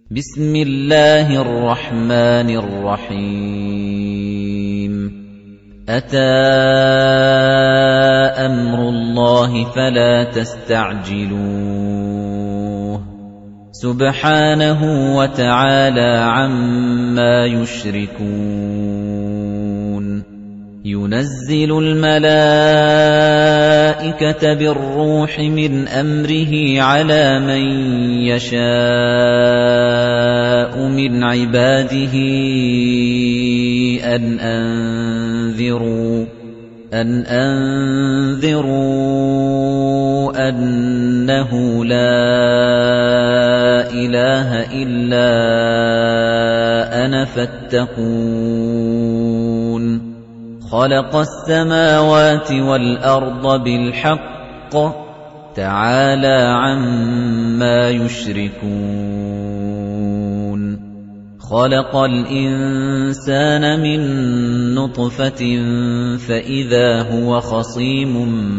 بسم الله الرحمن الرحيم أتى أمر الله فلا تستعجلوه سبحانه وتعالى عما يشركون ينزل الملائكة بالروح من أمره على من يشاء من عباده أن أنذروا أنه لا إله إلا أنا فاتقون خلق السماوات والأرض بالحق تعالى عما يشركون خلق الإنسان من نطفة فإذا هو خصيم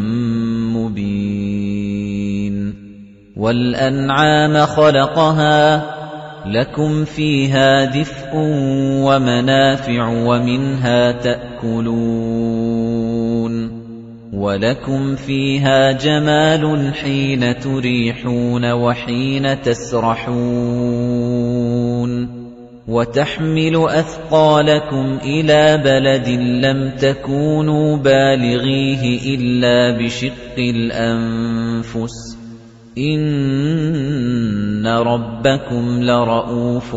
مبين والأنعام خلقها لكم فيها دفء ومنافع ومنها تأكلون ولكم فيها جمال حين تريحون وحين تسرحون وتحمل أثقالكم إلى بلد لم تكونوا بالغيه إلا بشق الأنفس إِنَّ رَبَّكُمْ لَرَءُوفٌ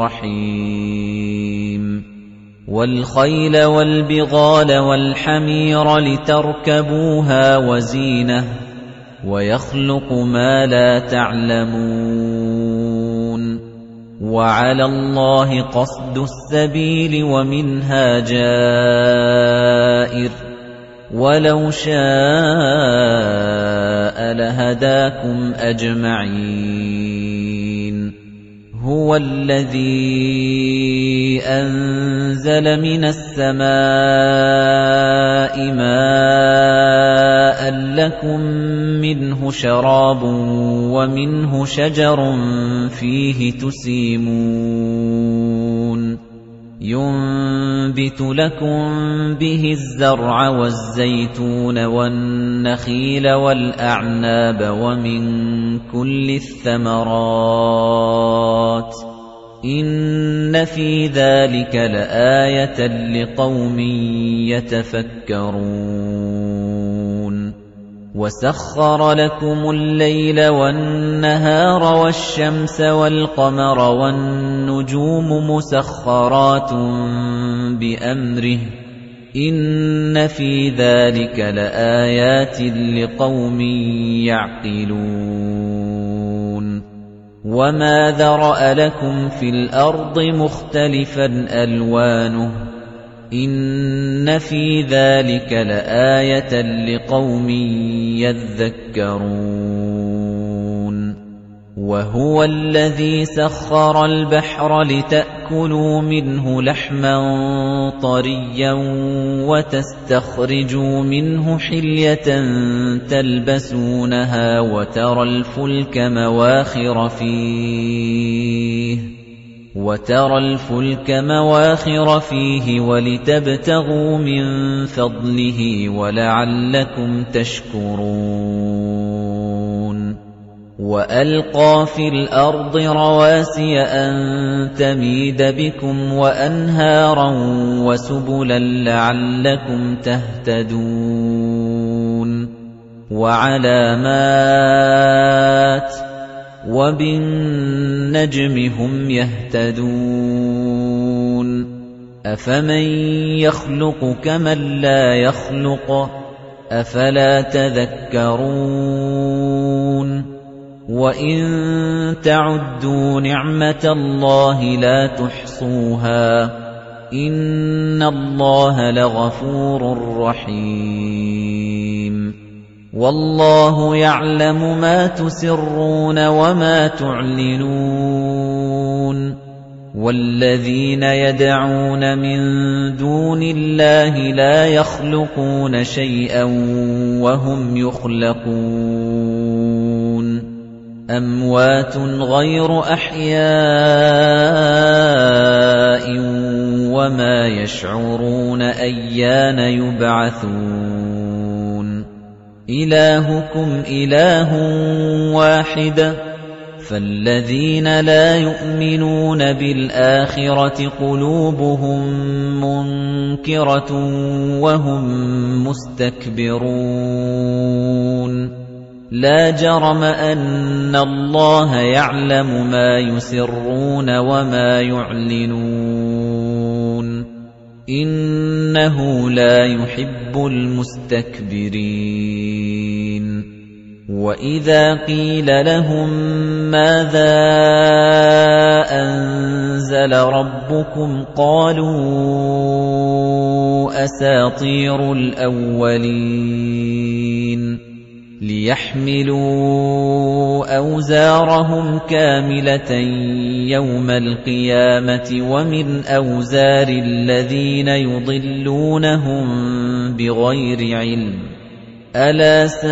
رَحِيمٌ وَالْخَيْلَ وَالْبِغَالَ وَالْحَمِيرَ لِتَرْكَبُوهَا وَزِينَةً وَيَخْلُقُ مَا لَا تَعْلَمُونَ وَعَلَى اللَّهِ قَصْدُ السَّبِيلِ وَمِنْهَا جَائِرٌ وَلَوْ شَاءَ لَهَدَاكُمْ أَجْمَعِينَ هُوَ الَّذِي أَنزَلَ مِنَ السَّمَاءِ مَاءً لَّكُم مِّنْهُ شَرَابٌ وَمِنْهُ شَجَرٌ فِيهِ تُسِيمُونَ ينبت لكم به الزرع والزيتون والنخيل والأعناب ومن كل الثمرات إن في ذلك لآية لقوم يتفكرون وَسَخَّرَ لَكُمُ اللَّيْلَ وَالنَّهَارَ وَالشَّمْسَ وَالْقَمَرَ وَالنُّجُومُ مُسَخَّرَاتٌ بِأَمْرِهِ إِنَّ فِي ذَلِكَ لَآيَاتٍ لِقَوْمٍ يَعْقِلُونَ وَمَا ذَرَأَ لَكُمْ فِي الْأَرْضِ مُخْتَلِفًا أَلْوَانُهُ إِنَّ فِي ذَلِكَ لَآيَةً لِقَوْمٍ يَذَّكَّرُونَ وَهُوَ الَّذِي سَخَّرَ الْبَحْرَ لِتَأْكُلُوا مِنْهُ لَحْمًا طَرِيًّا وَتَسْتَخْرِجُوا مِنْهُ حِلْيَةً تَلْبَسُونَهَا وَتَرَى الْفُلْكَ مَوَاخِرَ فِيهِ وَلِتَبْتَغُوا مِنْ فَضْلِهِ وَلَعَلَّكُمْ تَشْكُرُونَ وَأَلْقَى فِي الْأَرْضِ رَوَاسِيَ أَن تَمِيدَ بِكُمْ وَأَنْهَارًا وَسُبُلًا لَعَلَّكُمْ تَهْتَدُونَ وَعَلَامَاتٍ وَبِالنَّجْمِ هُمْ يَهْتَدُونَ أَفَمَن يَخْلُقُ كَمَن لَّا يَخْلُقُ أَفَلَا تَذَكَّرُونَ وَإِن تَعُدُّوا نِعْمَةَ اللَّهِ لَا تُحْصُوهَا إِنَّ اللَّهَ لَغَفُورٌ رَّحِيمٌ وَاللَّهُ يَعْلَمُ مَا تُسِرُّونَ وَمَا تُعْلِنُونَ وَالَّذِينَ يَدْعُونَ مِن دُونِ اللَّهِ لَا يَخْلُقُونَ شَيْئًا وَهُمْ يُخْلَقُونَ أَمْوَاتٌ غَيْرُ أَحْيَاءٍ وَمَا يَشْعُرُونَ أَيَّانَ يُبْعَثُونَ إِلَٰهُكُمْ إِلَٰهٌ وَاحِدٌ فَالَّذِينَ لَا يُؤْمِنُونَ بِالْآخِرَةِ قُلُوبُهُم مُّنكِرَةٌ وَهُم مُّسْتَكْبِرُونَ لَا جَرَمَ أَنَّ اللَّهَ يَعْلَمُ مَا يُسِرُّونَ وَمَا يُعْلِنُونَ إِنَّهُ لَا يُحِبُّ الْمُسْتَكْبِرِينَ وَإِذَا قِيلَ لَهُم مَّاذَا أَنزَلَ رَبُّكُمْ قَالُوا أَسَاطِيرُ الْأَوَّلِينَ لِيَحْمِلُوا أَوْزَارَهُمْ كَامِلَةً يَوْمَ الْقِيَامَةِ وَمِنْ أَوْزَارِ الَّذِينَ يُضِلُّونَهُم بِغَيْرِ عِلْمٍ أَلَا سَاءَ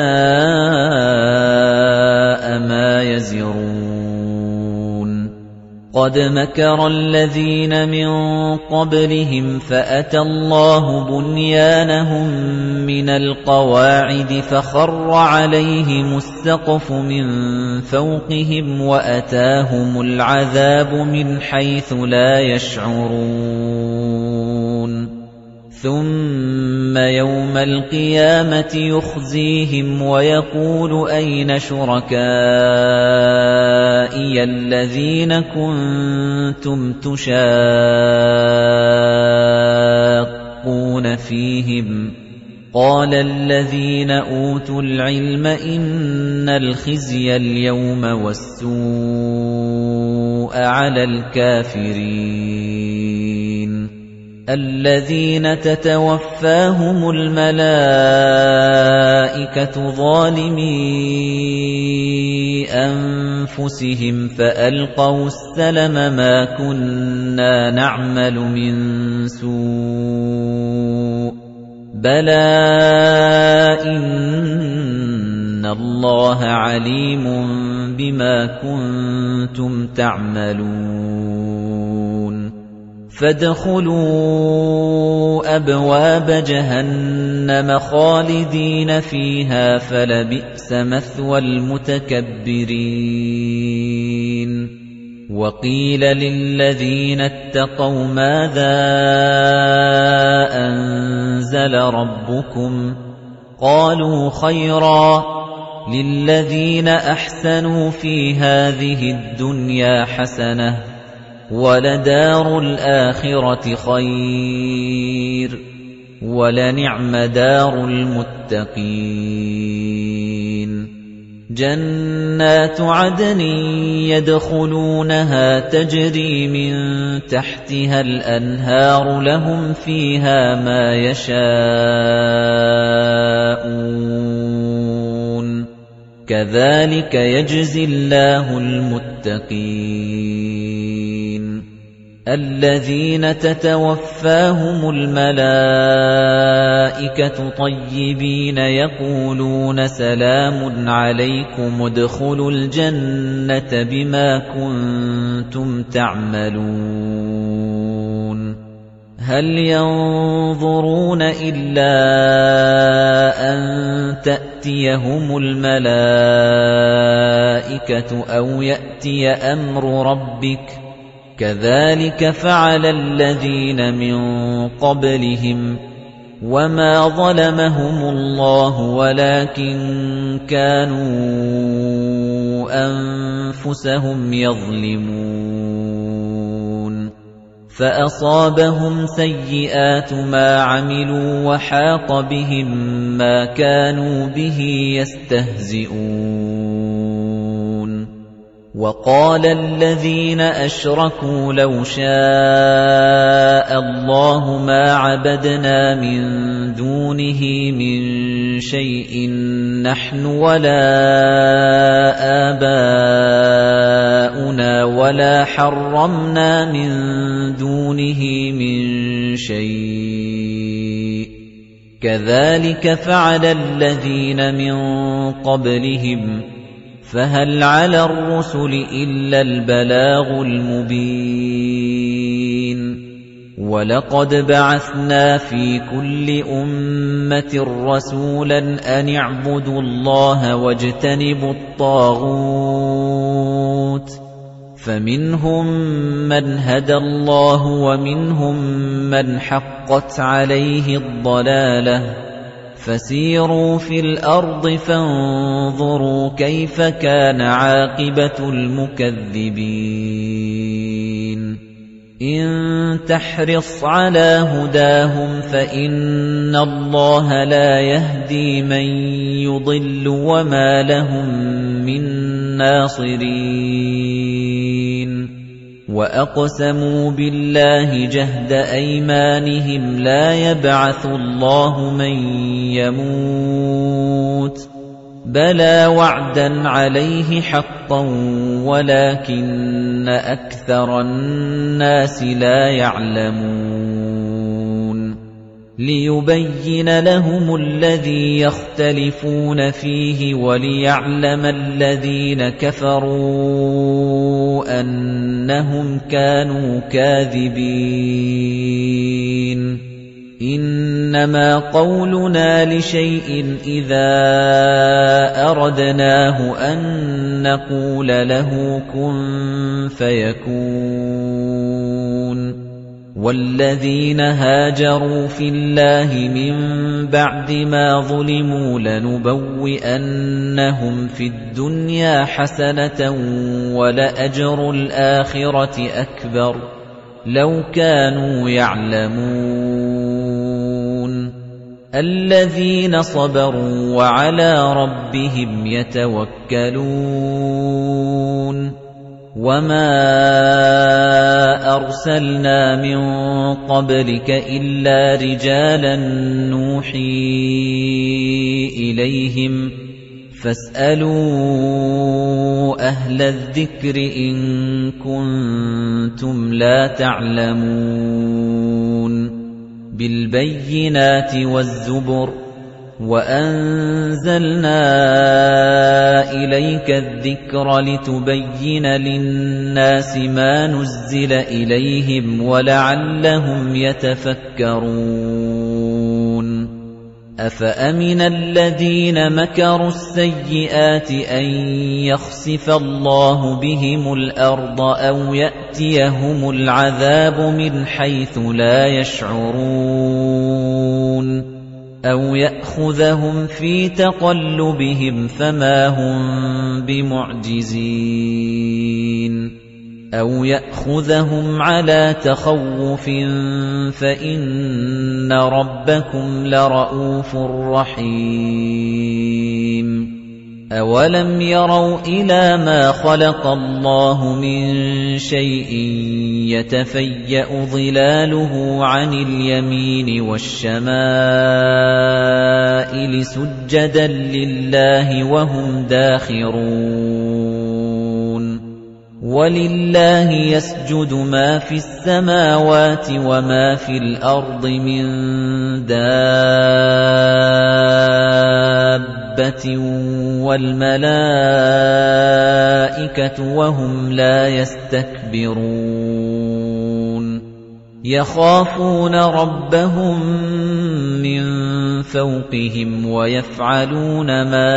مَا يَزِرُونَ قَدْ مَكَرَ الَّذِينَ مِن قَبْلِهِمْ فَأَتَى اللَّهُ بُنْيَانَهُم مِّنَ الْقَوَاعِدِ فَخَرَّ عَلَيْهِمُ السَّقْفُ مِن فَوْقِهِمْ وَأَتَاهُمُ الْعَذَابُ مِنْ حَيْثُ لَا يَشْعُرُونَ ثُمَّ يَوْمَ الْقِيَامَةِ يُخْزِيهِمْ وَيَقُولُ أَيْنَ شُرَكَائِيَ الَّذِينَ كُنتُمْ تُشَاقُّونَ فِيهِمْ قَالَ الَّذِينَ أُوتُوا الْعِلْمَ إِنَّ الْخِزْيَ الْيَوْمَ وَالسُّوءَ عَلَى الْكَافِرِينَ الَّذِينَ تَتَوَفَّاهُمُ الْمَلَائِكَةُ ظَالِمِي أَنفُسِهِمْ فَأَلْقَوْا السَّلَمَ مَا كُنَّا نَعْمَلُ مِن سُوءٍ بَلَىٰ إِنَّ اللَّهَ عَلِيمٌ بِمَا كُنتُمْ تَعْمَلُونَ فَادْخُلُوا أَبْوَابَ جَهَنَّمَ خَالِدِينَ فِيهَا فَلَبِئْسَ مَثْوَى الْمُتَكَبِّرِينَ وَقِيلَ لِلَّذِينَ اتَّقَوْا مَاذَا أَنزَلَ رَبُّكُمْ قَالُوا خَيْرًا لِلَّذِينَ أَحْسَنُوا فِي هَٰذِهِ الدُّنْيَا حَسَنَةٌ وَلَدَارُ الْآخِرَةِ خَيْرٌ وَلَنِعْمَ دَارُ الْمُتَّقِينَ جَنَّاتُ عَدْنٍ يَدْخُلُونَهَا تَجْرِي مِن تَحْتِهَا الْأَنْهَارُ لَهُمْ فِيهَا مَا يَشَاءُونَ كَذَلِكَ يَجْزِي اللَّهُ الْمُتَّقِينَ الَّذِينَ تَتَوَفَّاهُمُ الْمَلَائِكَةُ طَيِّبِينَ يَقُولُونَ سَلَامٌ عَلَيْكُمُ ادْخُلُوا الْجَنَّةَ بِمَا كُنتُمْ تَعْمَلُونَ هَلْ يَنظُرُونَ إِلَّا أَن تَأْتِيَهُمُ الْمَلَائِكَةُ أَوْ يَأْتِيَ أَمْرُ رَبِّكَ كَذَلِكَ فَعَلَ الَّذِينَ مِن قَبْلِهِمْ وَمَا ظَلَمَهُمُ اللَّهُ وَلَكِن كَانُوا أَنفُسَهُمْ يَظْلِمُونَ فَأَصَابَهُمْ سَيِّئَاتُ مَا عَمِلُوا وَحَاقَ بِهِم مَّا كَانُوا بِهِ يَسْتَهْزِئُونَ وَقَالَ الَّذِينَ أَشْرَكُوا لَوْ شَاءَ اللَّهُ مَا عَبَدْنَا مِن دُونِهِ مِن شَيْءٍ نَّحْنُ وَلَا آبَاؤُنَا وَلَا حَرَّمْنَا مِن دُونِهِ مِن شَيْءٍ كَذَلِكَ فَعَلَ الَّذِينَ مِن قَبْلِهِمْ فهل على الرسل إلا البلاغ المبين ولقد بعثنا في كل أمة رسولا أن اعبدوا الله واجتنبوا الطاغوت فمنهم من هدى الله ومنهم من حقت عليه الضلالة فسيروا في الأرض فانظروا كيف كان عاقبة المكذبين إن تحرص على هداهم فإن الله لا يهدي من يضل وما لهم من ناصرين وأقسموا بالله جهد أيمانهم لا يبعث الله من يموت بلى وعدا عليه حقا ولكن أكثر الناس لا يعلمون ليبين لهم الذي يختلفون فيه وليعلم الذين كفروا أنهم كانوا كاذبين إنما قولنا لشيء إذا أردناه أن نقول له كن فيكون والذين هاجروا في الله من بعد ما ظلموا لنبوئنهم في الدنيا حسنة ولأجر الآخرة أكبر لو كانوا يعلمون الذين صبروا وعلى ربهم يتوكلون وما أرسلنا من قبلك إلا رجالا نوحي إليهم فاسألوا أهل الذكر إن كنتم لا تعلمون بالبينات والزبر وأنزلنا إليك الذكر لتبين للناس ما نزل إليهم ولعلهم يتفكرون أفأمن الذين مكروا السيئات أن يخسف الله بهم الأرض أو يأتيهم العذاب من حيث لا يشعرون أو يأخذهم في تقلبهم فما هم بمعجزين أو يأخذهم على تخوف فإن ربكم لرؤوف رحيم أولم يروا إلى ما خلق الله من شيء يتفيأ ظلاله عن اليمين والشمائل سجدا لله وهم داخرون ولله يسجد ما في السماوات وما في الأرض من دابة والملائكة وهم لا يستكبرون يخافون ربهم من فوقهم ويفعلون ما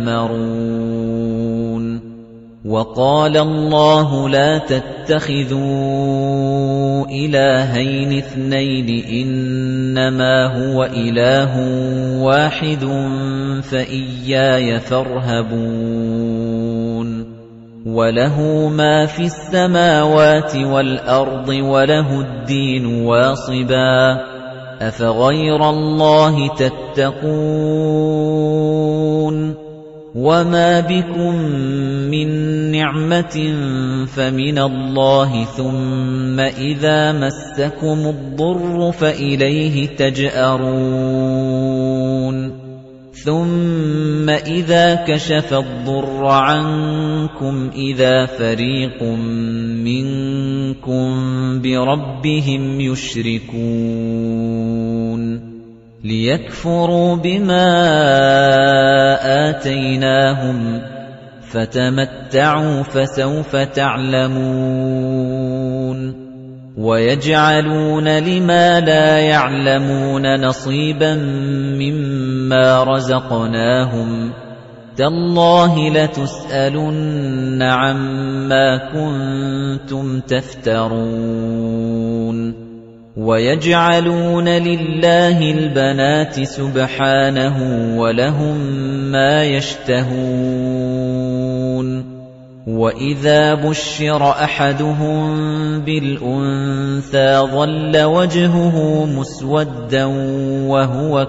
يؤمرون وقال الله لا تتخذوا إلهين اثنين إنما هو إله واحد فإياي فارهبون وله ما في السماوات والأرض وله الدين واصبا أفغير الله تتقون وما بكم من نعمة فمن الله ثم إذا مسكم الضر فإليه تجأرون ثم إذا كشف الضر عنكم إذا فريق منكم بربهم يشركون ليكفروا بما آتيناهم فَتَمَتَّعُوا فَسَوْفَ تَعْلَمُونَ وَيَجْعَلُونَ لِمَا لَا يَعْلَمُونَ نَصِيبًا مِّمَّا رَزَقْنَاهُمْ تَاللَّهِ لَتُسْأَلُنَّ عَمَّا كُنتُمْ تَفْتَرُونَ وَيَجْعَلُونَ لِلَّهِ الْبَنَاتِ سُبْحَانَهُ وَلَهُم مَّا يَشْتَهُونَ وَإِذَا بُشِّرَ أَحَدُهُم بِالْأُنثَىٰ ظَلَّ وَجْهُهُ مُسْوَدًّا وَهُوَ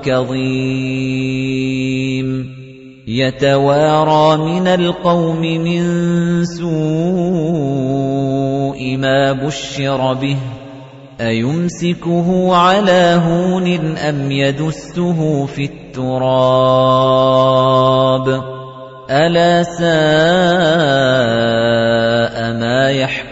كَظِيمٌ يَتَوَارَىٰ مِنَ الْقَوْمِ مِن سُوءِ مَا بُشِّرَ بِهِ أَيُمْسِكُهُ عَلَىٰ هُونٍ أَمْ يَدُسُّهُ فِي التُّرَابِ أَلَا سَاءَ مَا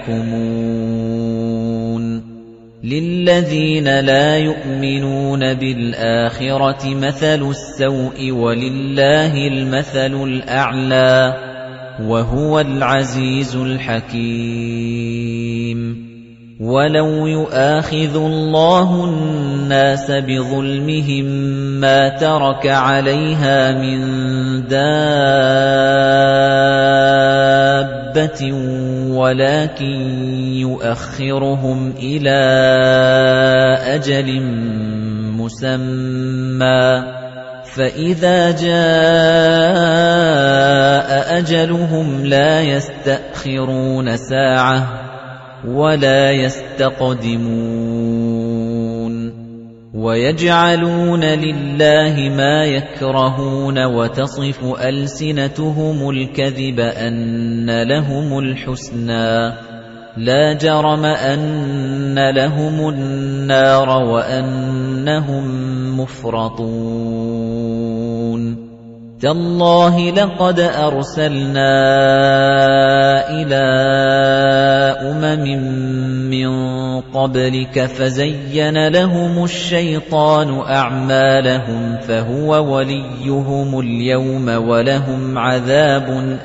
يَحْكُمُونَ لِلَّذِينَ لَا يُؤْمِنُونَ بِالْآخِرَةِ مَثَلُ السَّوْءِ وَلِلَّهِ الْمَثَلُ الْأَعْلَى وَهُوَ الْعَزِيزُ الْحَكِيمُ وَلَوْ يُؤَاخِذُ اللَّهُ النَّاسَ بِظُلْمِهِم مَّا تَرَكَ عَلَيْهَا مِن دَابَّةٍ وَلَكِن يُؤَخِّرُهُمْ إِلَىٰ أَجَلٍ مُّسَمًّى فَإِذَا جَاءَ أَجَلُهُمْ لَا يَسْتَأْخِرُونَ سَاعَةً وَلَا يَسْتَقْدِمُونَ وَيَجْعَلُونَ لِلَّهِ مَا يَكْرَهُونَ وَتَصِفُ أَلْسِنَتُهُمُ الْكَذِبَ أَنَّ لَهُمُ الْحُسْنَىٰ لَا جَرَمَ أَنَّ لَهُمُ النَّارَ وَأَنَّهُم مُّفْرَطُونَ تَاللَّهِ لَقَدْ أَرْسَلْنَا إِلَىٰ مِن قَبْلِكَ فَزَيَّنَ لَهُمُ الشَّيْطَانُ أَعْمَالَهُمْ فَهُوَ وَلِيُّهُمُ الْيَوْمَ وَلَهُمْ عَذَابٌ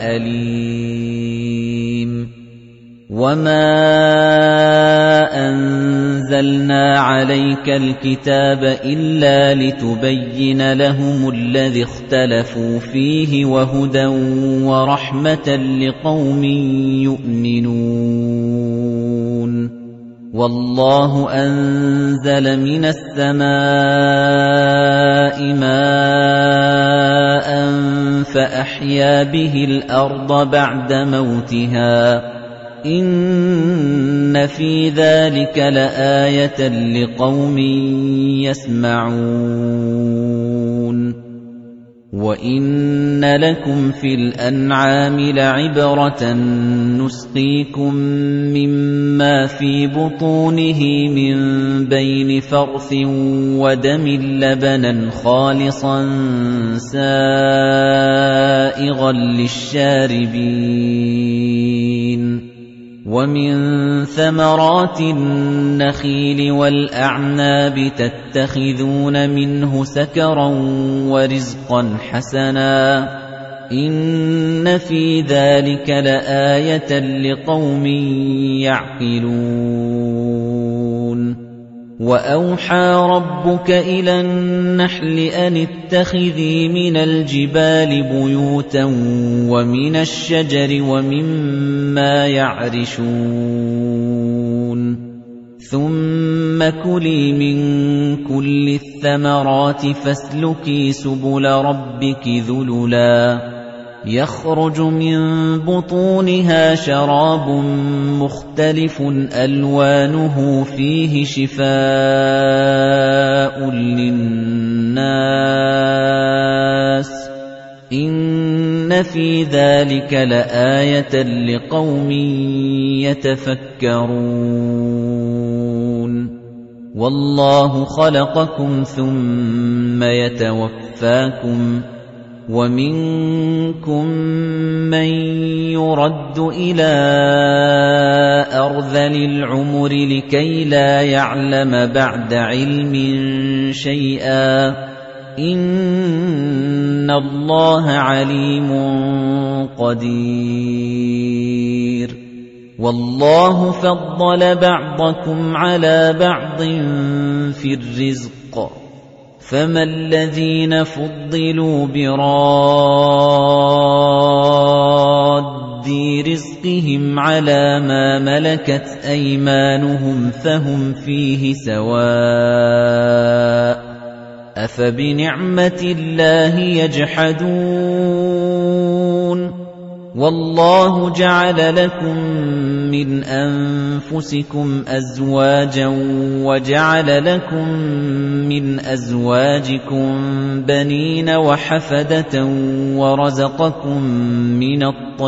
أَلِيمٌ وَمَا أَنزَلْنَا عَلَيْكَ الْكِتَابَ إِلَّا لِتُبَيِّنَ لَهُمُ الَّذِي اخْتَلَفُوا فِيهِ وَهُدًى وَرَحْمَةً لِّقَوْمٍ يُؤْمِنُونَ وَاللَّهُ أَنزَلَ مِنَ السَّمَاءِ مَاءً فَأَحْيَا بِهِ الْأَرْضَ بَعْدَ مَوْتِهَا إِنَّ فِي ذَلِكَ لَآيَةً لِقَوْمٍ يَسْمَعُونَ وَإِنَّ لَكُمْ فِي الْأَنْعَامِ لَعِبْرَةً نُسْقِيكُم مِّمَّا فِي بُطُونِهِ مِن بَيْنِ فَرْثٍ وَدَمٍ لَّبَنًا خَالِصًا سَائِغًا لِّلشَّارِبِينَ وَمِن ثَمَرَاتِ النَّخِيلِ وَالْأَعْنَابِ تَتَّخِذُونَ مِنْهُ سَكَرًا وَرِزْقًا حَسَنًا إِنَّ فِي ذَلِكَ لَآيَةً لِقَوْمٍ يَعْقِلُونَ وَأَوْحَىٰ رَبُّكَ إِلَى النَّحْلِ أَنِ اتَّخِذِي مِنَ الْجِبَالِ بُيُوتًا وَمِنَ الشَّجَرِ وَمِمَّا يَعْرِشُونَ ثُمَّ كُلِي مِن كُلِّ الثَّمَرَاتِ فَاسْلُكِي سُبُلَ رَبِّكِ ذُلُلًا يَخْرُجُ مِن بُطُونِهَا شَرَابٌ مُخْتَلِفٌ أَلْوَانُهُ فِيهِ شِفَاءٌ لِّلنَّاسِ إِنَّ فِي ذَلِكَ لَآيَةً لِقَوْمٍ يَتَفَكَّرُونَ وَاللَّهُ خَلَقَكُمْ ثُمَّ يَتَوَفَّاكُمْ وَمِنكُم مَّن يُرَدُّ إِلَىٰ أَرْذَلِ الْعُمُرِ لِكَيْ لَا يَعْلَمَ بَعْدَ عِلْمٍ شَيْئًا إِنَّ اللَّهَ عَلِيمٌ قَدِيرٌ وَاللَّهُ فَضَّلَ بَعْضَكُمْ عَلَى بَعْضٍ فِي الرِّزْقِ فَمَا الَّذِينَ فُضِّلُوا بِرَادِّ رِزْقِهِمْ عَلَى مَا مَلَكَتْ أَيْمَانُهُمْ فَهُمْ فِيهِ سَوَاءٌ أَفَبِنِعْمَةِ اللَّهِ يَجْحَدُونَ وَاللَّهُ جَعَلَ لَكُم مِّنْ أَنفُسِكُمْ أَزْوَاجًا وَجَعَلَ لَكُم مِّنْ أَزْوَاجِكُم بَنِينَ وَحَفَدَةً وَرَزَقَكُم مِّنَ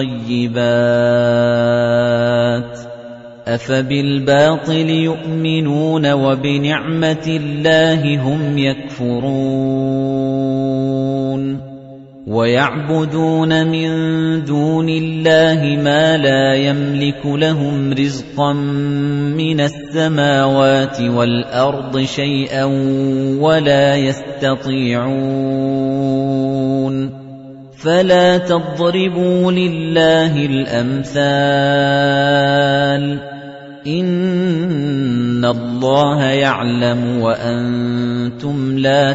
الطَّيِّبَاتِ أَفَبِالْبَاطِلِ يُؤْمِنُونَ وَبِنِعْمَةِ اللَّهِ هُمْ يَكْفُرُونَ وَيَعْبُدُونَ مِن دُونِ اللَّهِ مَا لَا يَمْلِكُ لَهُمْ رِزْقًا مِّنَ السَّمَاوَاتِ وَالْأَرْضِ شَيْئًا وَلَا يَسْتَطِيعُونَ فَلَا تَضْرِبُوا لِلَّهِ الْأَمْثَالَ إِنَّ اللَّهَ يَعْلَمُ وَأَنتُمْ لَا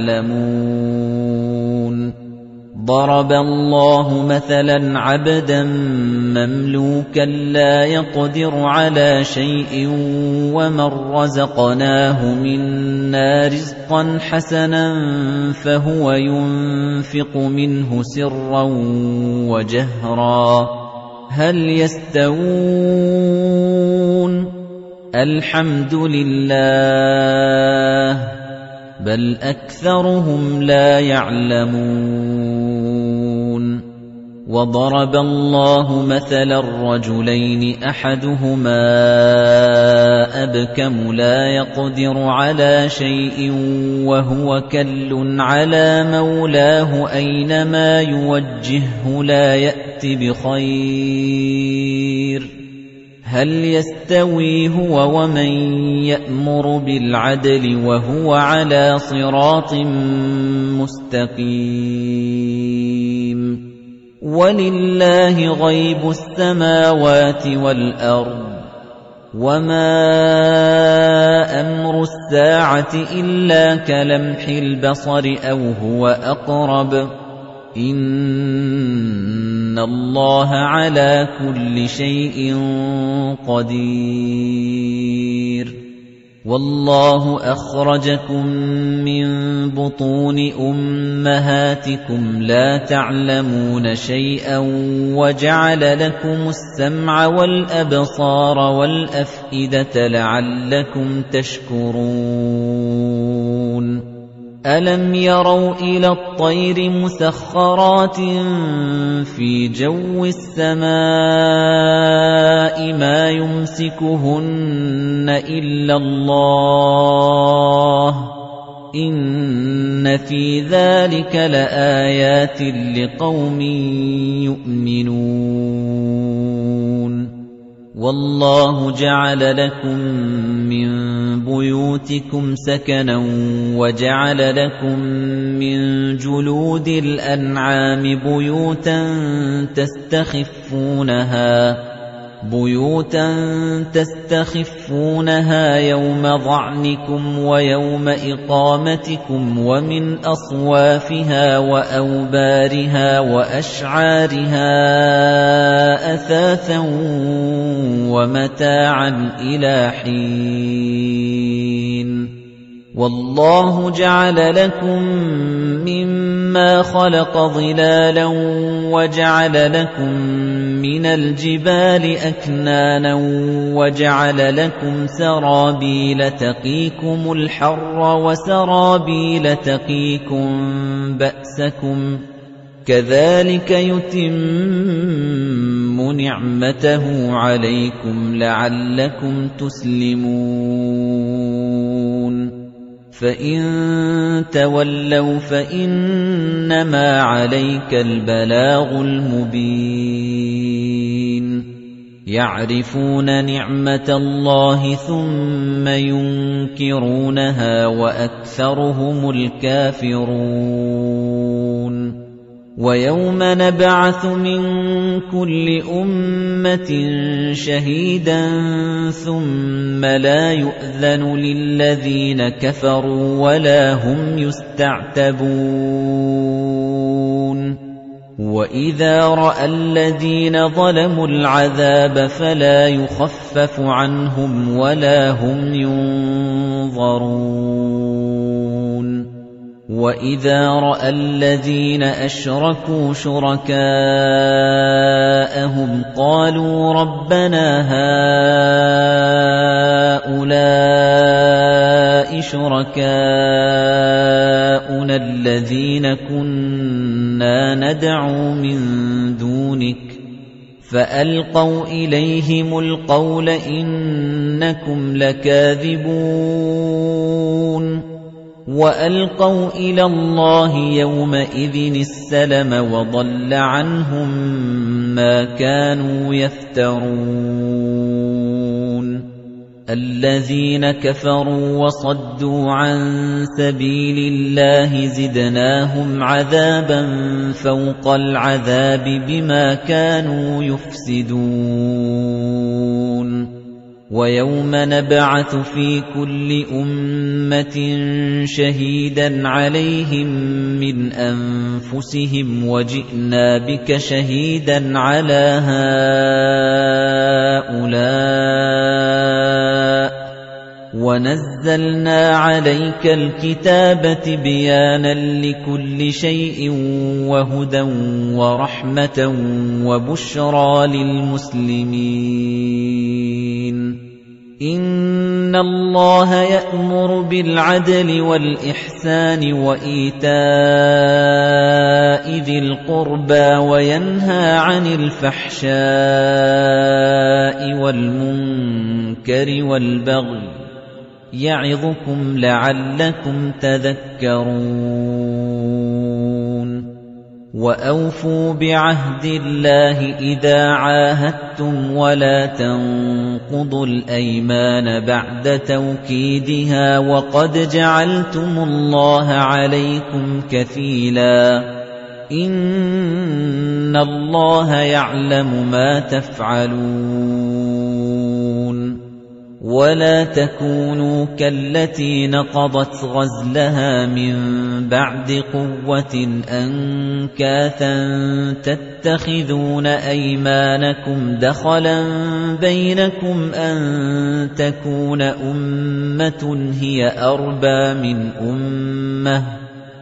تَعْلَمُونَ ضَرَبَ اللَّهُ مَثَلًا عَبْدًا مَّمْلُوكًا لَّا يَقْدِرُ عَلَىٰ شَيْءٍ وَمَن رَّزَقْنَاهُ مِنَّا رِزْقًا حَسَنًا فَهُوَ يُنفِقُ مِنْهُ سِرًّا وَجَهْرًا هَلْ يَسْتَوُونَ الْحَمْدُ لِلَّهِ بَلْ أَكْثَرُهُمْ لَا يَعْلَمُونَ وَضَرَبَ اللَّهُ مَثَلًا رَّجُلَيْنِ أَحَدُهُمَا أَبْكَمُ لَا يَقْدِرُ عَلَىٰ شَيْءٍ وَهُوَ كَلٌّ عَلَىٰ مَوْلَاهُ أَيْنَمَا يُوَجِّههُّ لَا يَأْتِ بِخَيْرٍ هَلْ يَسْتَوِي هُوَ وَمَن يَأْمُرُ بِالْعَدْلِ وَهُوَ عَلَىٰ صِرَاطٍ مُّسْتَقِيمٍ وَلِلَّهِ غَيْبُ السَّمَاوَاتِ وَالْأَرْضِ وَمَا أَمْرُ السَّاعَةِ إِلَّا كَلَمْحِ الْبَصَرِ أَوْ هُوَ أَقْرَبُ إِنَّ اللَّهَ عَلَى كُلِّ شَيْءٍ قَدِيرٌ وَاللَّهُ أَخْرَجَكُم مِّن بُطُونِ أُمَّهَاتِكُمْ لَا تَعْلَمُونَ شَيْئًا وَجَعَلَ لَكُمُ السَّمْعَ وَالْأَبْصَارَ وَالْأَفْئِدَةَ لَعَلَّكُمْ تَشْكُرُونَ أَلَمْ يَرَوْا إِلَى الطَّيْرِ مُسَخَّرَاتٍ فِي جَوِّ السَّمَاءِ مَا يُمْسِكُهُنَّ إِلَّا اللَّهُ إِنَّ فِي ذَلِكَ لَآيَاتٍ لِقَوْمٍ يُؤْمِنُونَ وَاللَّهُ جَعَلَ لَكُم مِّن بُيُوتِكُمْ سَكَنًا وَجَعَلَ لَكُم مِّن جُلُودِ الْأَنْعَامِ بُيُوتًا تَسْتَخِفُّونَهَا يَوْمَ ظَعْنِكُمْ وَيَوْمَ إِقَامَتِكُمْ وَمِنْ أَصْوَافِهَا وَأَوْبَارِهَا وَأَشْعَارِهَا أَثَاثًا وَمَتَاعًا إِلَىٰ حِينٍ وَاللَّهُ جَعَلَ لَكُم مِّمَّا خَلَقَ ظِلَالًا وَجَعَلَ لَكُم مِّنَ الْجِبَالِ أَكْنَانًا وَجَعَلَ لَكُمْ سَرَابِيلَ تَقِيكُمُ الْحَرَّ وَسَرَابِيلَ تَقِيكُم بَأْسَكُمْ كَذَلِكَ يُتِمُّ نِعْمَتَهُ عَلَيْكُمْ لَعَلَّكُمْ تُسْلِمُونَ فَإِن تَوَلَّوْا فَإِنَّمَا عَلَيْكَ الْبَلَاغُ الْمُبِينُ يَعْرِفُونَ نِعْمَةَ اللَّهِ ثُمَّ يُنكِرُونَهَا وَأَكْثَرُهُمُ الْكَافِرُونَ وَيَوْمَ نَبْعَثُ مِن كُلِّ أُمَّةٍ شَهِيدًا ثُمَّ لَا يُؤْذَنُ لِلَّذِينَ كَفَرُوا وَلَا هُمْ يُسْتَعْتَبُونَ وَإِذَا رَأَى الَّذِينَ ظَلَمُوا الْعَذَابَ فَلَا يُخَفَّفُ عَنْهُمْ وَلَا هُمْ يُنظَرُونَ وَإِذَا رَأَى الَّذِينَ أَشْرَكُوا شُرَكَاءَهُمْ قَالُوا رَبَّنَا هَؤُلَاءِ شُرَكَاؤُنَا الَّذِينَ كُنَّا نَدْعُو مِن دُونِكَ فَأَلْقَوْا إِلَيْهِمُ الْقَوْلَ إِنَّكُمْ لَكَاذِبُونَ وَأَلْقَوْا إِلَى اللَّهِ يَوْمَئِذٍ السَّلَمَ وَضَلَّ عَنْهُم مَّا كَانُوا يَفْتَرُونَ الَّذِينَ كَفَرُوا وَصَدُّوا عَن سَبِيلِ اللَّهِ زِدْنَاهُمْ عَذَابًا فَوْقَ الْعَذَابِ بِمَا كَانُوا يُفْسِدُونَ وَيَوْمَ نَبْعَثُ فِي كُلِّ أُمَّةٍ شَهِيدًا عَلَيْهِمْ مِنْ أَنفُسِهِمْ وَجِئْنَا بِكَ شَهِيدًا عَلَى هَؤُلَاءِ وَنَزَّلْنَا عَلَيْكَ الْكِتَابَ تِبْيَانًا لِكُلِّ شَيْءٍ وَهُدًى وَرَحْمَةً وَبُشْرَى لِلْمُسْلِمِينَ إِنَّ اللَّهَ يَأْمُرُ بِالْعَدْلِ وَالْإِحْسَانِ وَإِيتَاءِ ذِي الْقُرْبَى وَيَنْهَى عَنِ الْفَحْشَاءِ وَالْمُنكَرِ وَالْبَغْيِ يَعِظُكُمْ لَعَلَّكُمْ تَذَكَّرُونَ وَأَوْفُوا بِعَهْدِ اللَّهِ إِذَا عَاهَدتُّمْ وَلَا تَنقُضُوا الْأَيْمَانَ بَعْدَ تَوْكِيدِهَا وَقَدْ جَعَلْتُمُ اللَّهَ عَلَيْكُمْ كَفِيلًا إِنَّ اللَّهَ يَعْلَمُ مَا تَفْعَلُونَ وَلَا تَكُونُوا كَالَّتِي نَقَضَتْ غَزْلَهَا مِن بَعْدِ قُوَّةٍ أَنكَاثًا تَتَّخِذُونَ أَيْمَانَكُمْ دَخَلًا بَيْنَكُمْ أَن تَكُونَ أُمَّةٌ هِيَ أَرْبَىٰ مِنْ أُمَّةٍ ۚ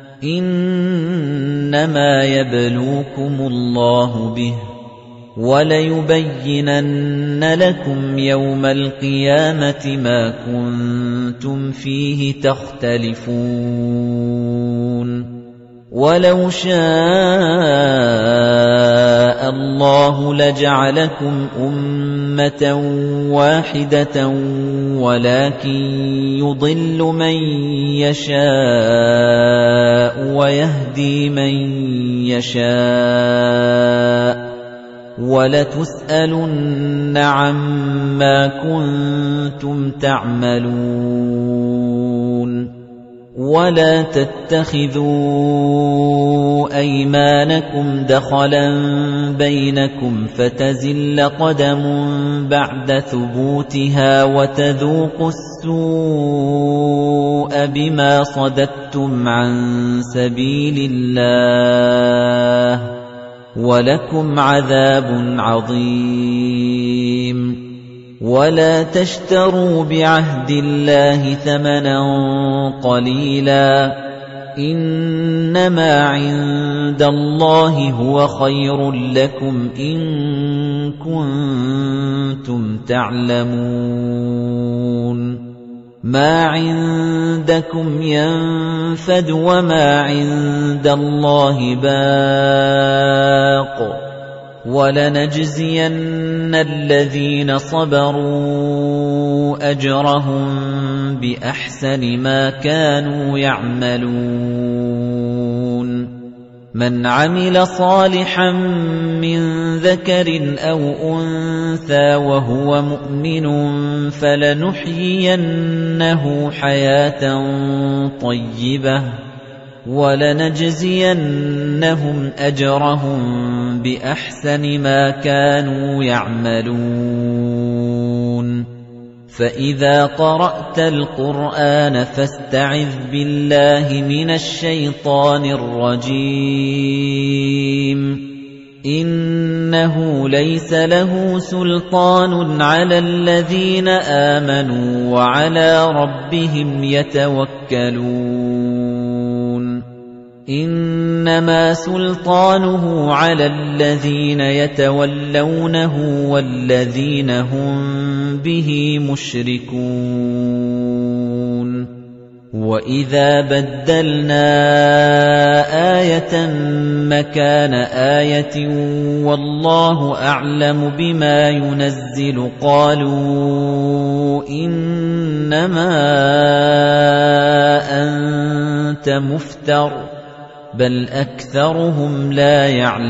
إِنَّمَا يَبْلُوكُمُ اللَّهُ بِهِ وَلَيُبَيِّنَنَّ لَكُمْ يَوْمَ الْقِيَامَةِ مَا كُنتُمْ فِيهِ تَخْتَلِفُونَ وَلَوْ شَاءَ اللَّهُ لَجَعَلَكُمْ أُمَّةً وَاحِدَةً وَلَكِن يُضِلُّ مَن يَشَاءُ وَيَهْدِي مَن يَشَاءُ وَلَتُسْأَلُنَّ عَمَّا كُنتُمْ تَعْمَلُونَ وَلَا تَتَّخِذُوا أَيْمَانَكُمْ دَخَلًا بَيْنَكُمْ فَتَزِلَّ قَدَمٌ بَعْدَ ثُبُوتِهَا وَتَذُوقُوا السُّوءَ بِمَا صَدَدتُّمْ عَن سَبِيلِ اللَّهِ وَلَكُمْ عَذَابٌ عَظِيمٌ وَلَا تَشْتَرُوا بِعَهْدِ اللَّهِ ثَمَنًا قَلِيلًا إِنَّمَا عِندَ اللَّهِ هُوَ خَيْرٌ لَّكُمْ إِن كُنتُمْ تَعْلَمُونَ مَا عِندَكُمْ يَنفَدُ وَمَا عِندَ اللَّهِ بَاقٍ وَلَنَجْزِيَنَّ الَّذِينَ صَبَرُوا أَجْرَهُم بِأَحْسَنِ مَا كَانُوا يَعْمَلُونَ مَنْ عَمِلَ صَالِحًا مِّن ذَكَرٍ أَوْ أُنثَىٰ وَهُوَ مُؤْمِنٌ فَلَنُحْيِيَنَّهُ حَيَاةً طَيِّبَةً وَلَنَجْزِيَنَّهُمْ أَجْرَهُم بِأَحْسَنِ مَا كَانُوا يَعْمَلُونَ فَإِذَا قَرَأْتَ الْقُرْآنَ فَاسْتَعِذْ بِاللَّهِ مِنَ الشَّيْطَانِ الرَّجِيمِ إِنَّهُ لَيْسَ لَهُ سُلْطَانٌ عَلَى الَّذِينَ آمَنُوا وَعَلَى رَبِّهِمْ يَتَوَكَّلُونَ إِنَّمَا سُلْطَانُهُ عَلَى الَّذِينَ يَتَوَلَّوْنَهُ وَالَّذِينَ هُمْ بِهِ مُشْرِكُونَ وَإِذَا بَدَّلْنَا آيَةً مَكَانَ آيَةٍ وَاللَّهُ أَعْلَمُ بِمَا يُنَزِّلُ قَالُوا إِنَّمَا أَنتَ مُفْتَرٍ بَلْ أَكْثَرُهُمْ لَا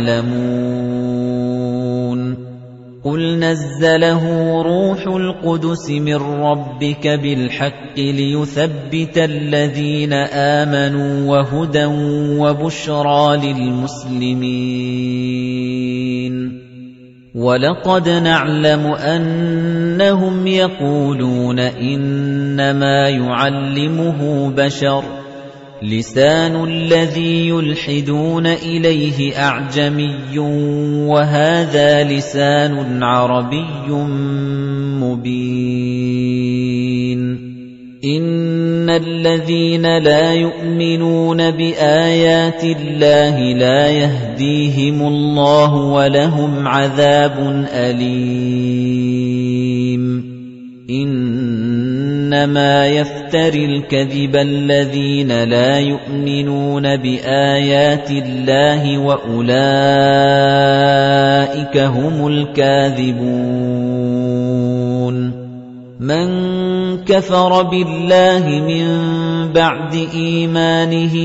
يَعْلَمُونَ قُلْ نَزَّلَهُ رُوحُ الْقُدُسِ مِنْ رَبِّكَ بِالْحَقِّ لِيُثَبِّتَ الَّذِينَ آمَنُوا وَهُدًى وَبُشْرَى لِلْمُسْلِمِينَ وَلَقَدْ نَعْلَمُ أَنَّهُمْ يَقُولُونَ إِنَّمَا يُعَلِّمُهُ بَشَرٌ لِسَانُ الَّذِي يُلْحِدُونَ إِلَيْهِ أَعْجَمِيٌّ وَهَذَا لِسَانٌ عَرَبِيٌّ مُبِينٌ إِنَّ الَّذِينَ لَا يُؤْمِنُونَ بِآيَاتِ اللَّهِ لَا يَهْدِيهِمُ اللَّهُ وَلَهُمْ عَذَابٌ أَلِيمٌ إِنَّمَا يَفْتَرِي الْكَذِبَ الَّذِينَ لَا يُؤْمِنُونَ بِآيَاتِ اللَّهِ وَأُولَئِكَ هُمُ الْكَاذِبُونَ مَنْ كَفَرَ بِاللَّهِ مِنْ بَعْدِ إِيمَانِهِ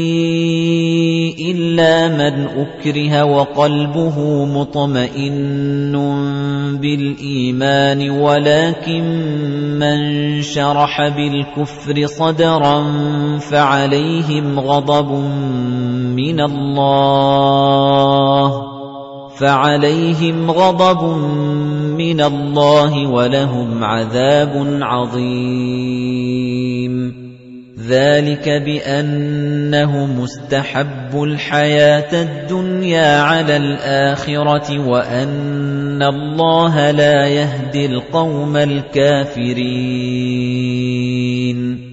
إِلَّا مَنْ أُكْرِهَ وَقَلْبُهُ مُطْمَئِنٌّ بِالْإِيمَانِ ولكن مَنْ شَرَحَ بِالْكُفْرِ صَدْرًا فَعَلَيْهِمْ غَضَبٌ مِنَ اللَّهِ وَلَهُمْ عَذَابٌ عَظِيمٌ ذَلِكَ بِأَنَّهُمُ اسْتَحَبُّوا الْحَيَاةَ الدُّنْيَا عَلَى الْآخِرَةِ وَأَنَّ اللَّهَ لَا يَهْدِي الْقَوْمَ الْكَافِرِينَ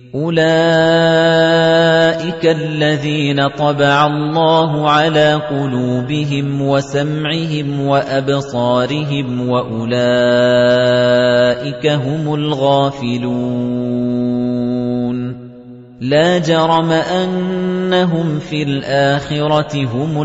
أُولَئِكَ الَّذِينَ طَبَعَ اللَّهُ عَلَى قُلُوبِهِمْ وَسَمْعِهِمْ وَأَبْصَارِهِمْ وَأُولَئِكَ هُمُ الْغَافِلُونَ لَا جَرَمَ أَنَّهُمْ فِي الْآخِرَةِ هُمُ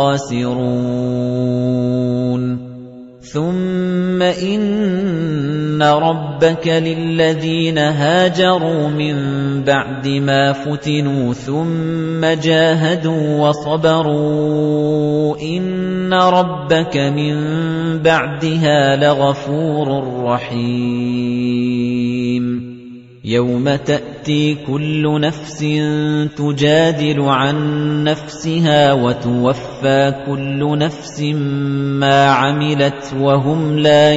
الْخَاسِرُونَ ثُمَّ إِنَّ رَبَّكَ لِلَّذِينَ هَاجَرُوا مِن بَعْدِ مَا فُتِنُوا ثُمَّ جَاهَدُوا وَصَبَرُوا إِنَّ رَبَّكَ مِن بَعْدِهَا لَغَفُورٌ رَّحِيمٌ يَوْمَ تَأْتِي كُلُّ نَفْسٍ تُجَادِلُ عَن نَّفْسِهَا وَتُوَفَّى كُلُّ نَفْسٍ مَّا عَمِلَتْ وَهُمْ لَا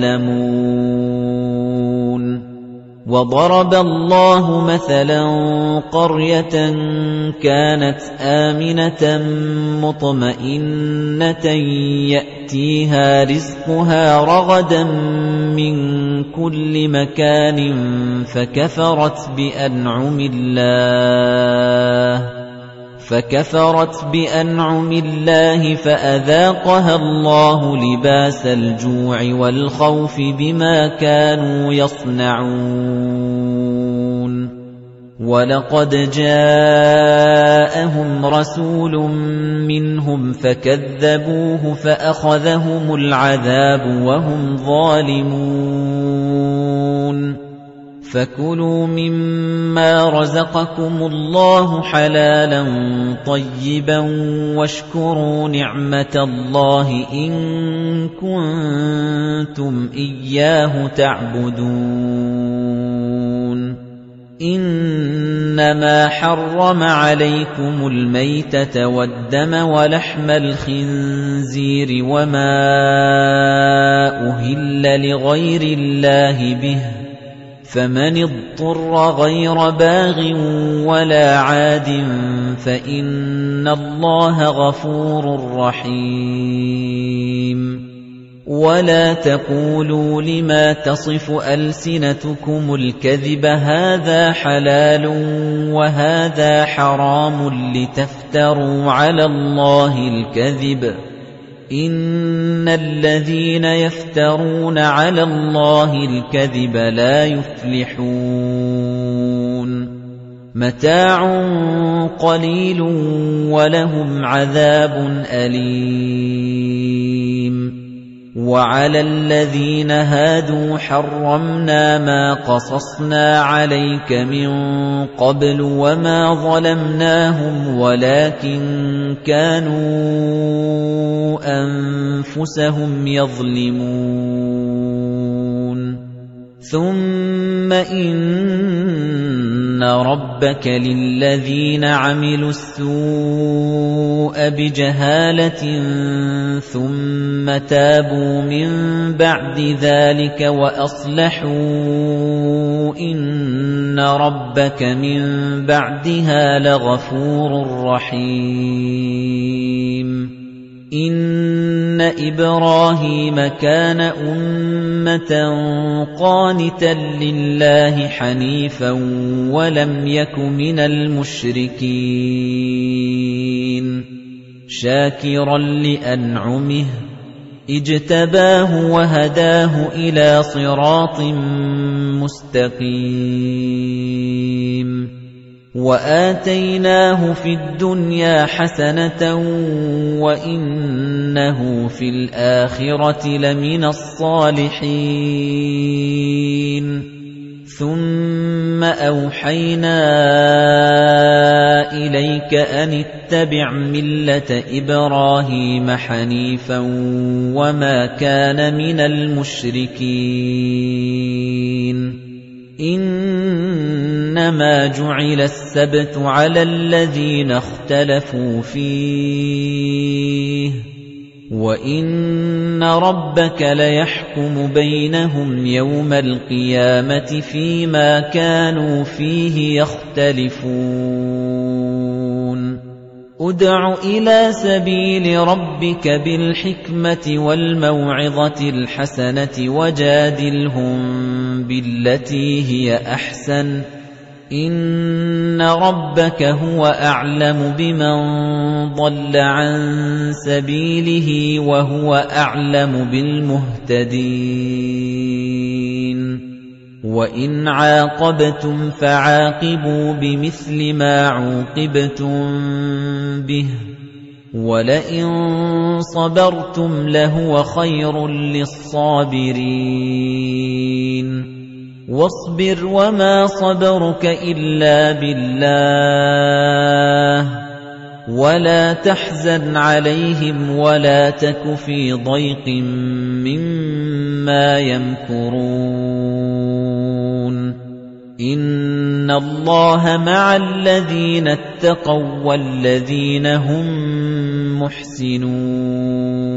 يُظْلَمُونَ وَضَرَبَ اللَّهُ مَثَلًا قَرْيَةً كَانَتْ آمِنَةً مُطْمَئِنَّةً يَأْتِيهَا رِزْقُهَا رَغَدًا مِّن كُلِّ مَكَانٍ فكفرت بأنعم الله فأذاقها الله لباس الجوع والخوف بما كانوا يصنعون وَلَقَدْ جَاءَهُمْ رَسُولٌ مِّنْهُمْ فَكَذَّبُوهُ فَأَخَذَهُمُ الْعَذَابُ وَهُمْ ظَالِمُونَ فَكُلُوا مِمَّا رَزَقَكُمُ اللَّهُ حَلَالًا طَيِّبًا وَاشْكُرُوا نِعْمَةَ اللَّهِ إِن كُنتُمْ إِيَّاهُ تَعْبُدُونَ إِنَّمَا حَرَّمَ عَلَيْكُمُ الْمَيْتَةَ وَالدَّمَ وَلَحْمَ الْخِنزِيرِ وَمَا أُهِلَّ لِغَيْرِ اللَّهِ بِهِ ۖ فَمَنِ اضْطُرَّ غَيْرَ بَاغٍ وَلَا عَادٍ فَإِنَّ اللَّهَ غَفُورٌ رَّحِيمٌ وَلَا تَقُولُوا لِمَا تَصِفُ أَلْسِنَتُكُمُ الْكَذِبَ هَٰذَا حَلَالٌ وَهَٰذَا حَرَامٌ لِّتَفْتَرُوا عَلَى اللَّهِ الْكَذِبَ ۚ إِنَّ الَّذِينَ يَفْتَرُونَ عَلَى اللَّهِ الْكَذِبَ لَا يُفْلِحُونَ مَتَاعٌ قَلِيلٌ وَلَهُمْ عَذَابٌ أَلِيمٌ وَعَلَى الَّذِينَ هَادُوا حَرَّمْنَا مَا قَصَصْنَا عَلَيْكَ مِن قَبْلُ وَمَا ظَلَمْنَاهُمْ وَلَكِن كَانُوا أَنفُسَهُمْ يَظْلِمُونَ ثُمَّ إِنَّ رَبَّكَ لِلَّذِينَ عَمِلُوا السُّوءَ بِجَهَالَةٍ ثُمَّ تَابُوا مِن بَعْدِ ذَلِكَ وَأَصْلَحُوا إِنَّ رَبَّكَ مِن بَعْدِهَا لَغَفُورٌ رَّحِيمٌ إِنَّ إِبْرَاهِيمَ كَانَ أُمَّةً قَانِتًا لِّلَّهِ حَنِيفًا وَلَمْ يَكُ مِنَ الْمُشْرِكِينَ شَاكِرًا لِّأَنْعُمِهِ اجْتَبَاهُ وَهَدَاهُ إِلَىٰ صِرَاطٍ مُّسْتَقِيمٍ وَآتَيْنَاهُ فِي الدُّنْيَا حَسَنَةً وَإِنَّهُ فِي الْآخِرَةِ لَمِنَ الصَّالِحِينَ ثُمَّ أَوْحَيْنَا إِلَيْكَ أَنِ اتَّبِعْ مِلَّةَ إِبْرَاهِيمَ حَنِيفًا وَمَا كَانَ مِنَ الْمُشْرِكِينَ إِنَّمَا جُعِلَ السَّبْتُ عَلَى الَّذِينَ اخْتَلَفُوا فِيهِ ۚ وَإِنَّ رَبَّكَ لَيَحْكُمُ بَيْنَهُمْ يَوْمَ الْقِيَامَةِ فِيمَا كَانُوا فِيهِ يَخْتَلِفُونَ ادْعُ إِلَىٰ سَبِيلِ رَبِّكَ بِالْحِكْمَةِ وَالْمَوْعِظَةِ الْحَسَنَةِ وَجَادِلْهُم بِالَّتِي هِيَ أَحْسَنُ ۚ إِنَّ رَبَّكَ هُوَ أَعْلَمُ بِمَن ضَلَّ عَن سَبِيلِهِ وَهُوَ أَعْلَمُ بِالْمُهْتَدِينَ وَإِنْ عَاقَبْتُمْ فَعَاقِبُوا بِمِثْلِ مَا عُوقِبْتُم بِهِ ۖ وَلَئِن صَبَرْتُمْ لَهُوَ خَيْرٌ لِّلصَّابِرِينَ وَاصْبِرْ وَمَا صَبَرُكَ إِلَّا بِاللَّهِ وَلَا تَحْزَنْ عَلَيْهِمْ وَلَا تَكُ فِي ضَيْقٍ مِّمَّا يَمْكُرُونَ إِنَّ اللَّهَ مَعَ الَّذِينَ اتَّقَوا وَّالَّذِينَ هُم مُّحْسِنُونَ